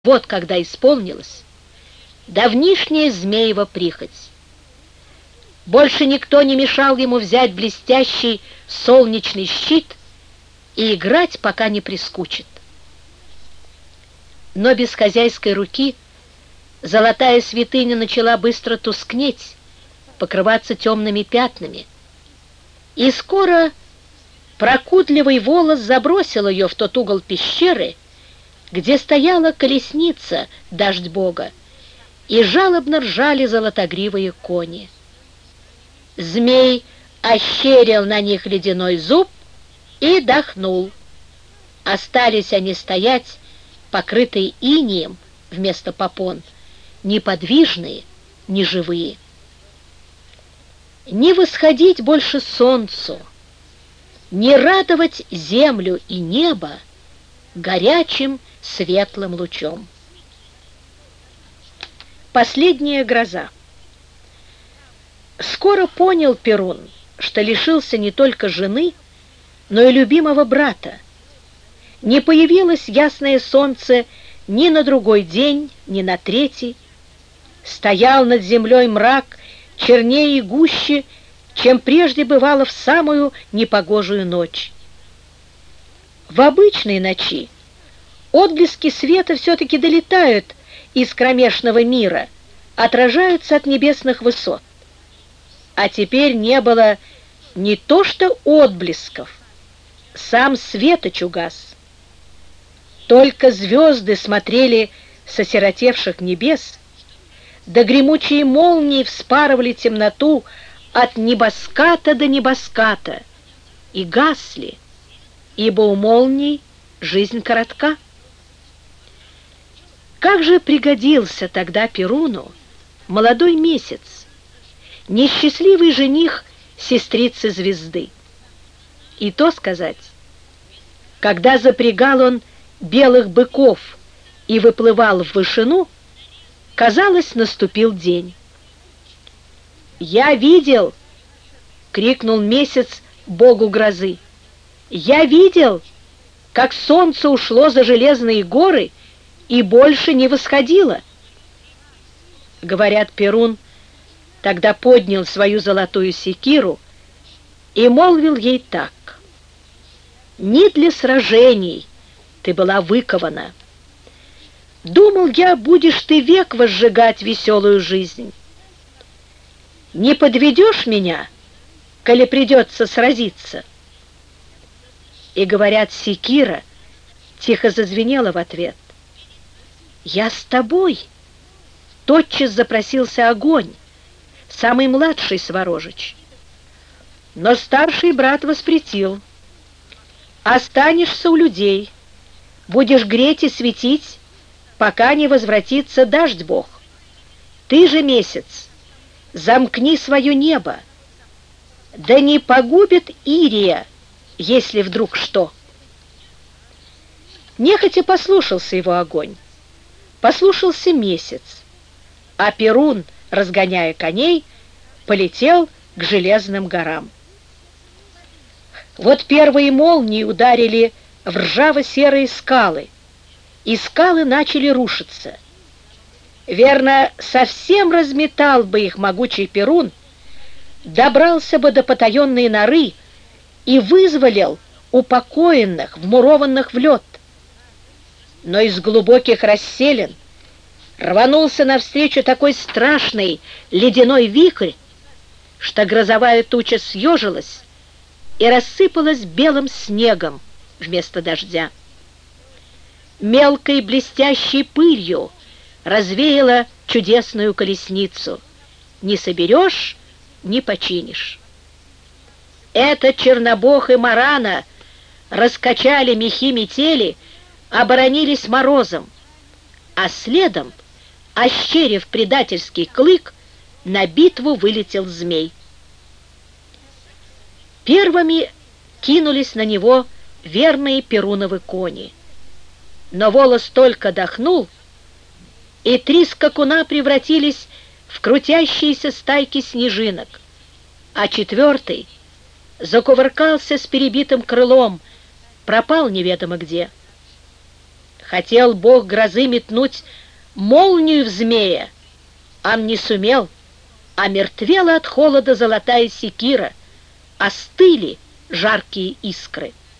Вот когда исполнилась давнишняя змеева прихоть. Больше никто не мешал ему взять блестящий солнечный щит и играть, пока не прискучит. Но без хозяйской руки золотая святыня начала быстро тускнеть, покрываться темными пятнами, и скоро прокудливый волос забросил ее в тот угол пещеры, где стояла колесница, дождь Бога, и жалобно ржали золотогривые кони. Змей ощерил на них ледяной зуб и дохнул. Остались они стоять, покрытые инеем вместо попон, неподвижные, неживые. Не восходить больше солнцу, не радовать землю и небо горячим светлым лучом. Последняя гроза. Скоро понял Перун, что лишился не только жены, но и любимого брата. Не появилось ясное солнце ни на другой день, ни на третий. Стоял над землей мрак чернее и гуще, чем прежде бывало в самую непогожую ночь. В обычной ночи отблески света все-таки долетают из кромешного мира, отражаются от небесных высот. А теперь не было не то что отблесков, сам светоч угас. Только звезды смотрели с осиротевших небес, да гремучие молнии вспарывали темноту от небоската до небоската и гасли, ибо у молний жизнь коротка. Как же пригодился тогда Перуну молодой месяц, несчастливый жених сестрицы звезды. И то сказать, когда запрягал он белых быков и выплывал в вышину, казалось, наступил день. «Я видел!» — крикнул месяц богу грозы. «Я видел, как солнце ушло за железные горы и больше не восходило». Говорят, Перун тогда поднял свою золотую секиру и молвил ей так: «Не для сражений ты была выкована. Думал я, будешь ты век возжигать веселую жизнь. Не подведешь меня, коли придется сразиться?» И, говорят, секира тихо зазвенела в ответ: «Я с тобой!» Тотчас запросился огонь, самый младший Сварожич. Но старший брат воспретил: «Останешься у людей, будешь греть и светить, пока не возвратится дождь Бог. Ты же, месяц, замкни свое небо, да не погубит Ирия, если вдруг что». Нехотя послушался его огонь, послушался месяц, а Перун, разгоняя коней, полетел к железным горам. Вот первые молнии ударили в ржаво-серые скалы, и скалы начали рушиться. Верно, совсем разметал бы их могучий Перун, добрался бы до потаенной норы и вызволил упокоенных, вмурованных в лед. Но из глубоких расселин рванулся навстречу такой страшный ледяной вихрь, что грозовая туча съежилась и рассыпалась белым снегом вместо дождя. Мелкой блестящей пылью развеяла чудесную колесницу. Не соберешь, не починишь. Это Чернобог и Марана раскачали мехи метели, оборонились морозом, а следом, ощерив предательский клык, на битву вылетел змей. Первыми кинулись на него верные Перуновы кони. Но волос только дохнул, и три скакуна превратились в крутящиеся стайки снежинок, а четвертый закувыркался с перебитым крылом, пропал неведомо где. Хотел бог грозы метнуть молнию в змея, ан не сумел, омертвела от холода золотая секира, остыли жаркие искры.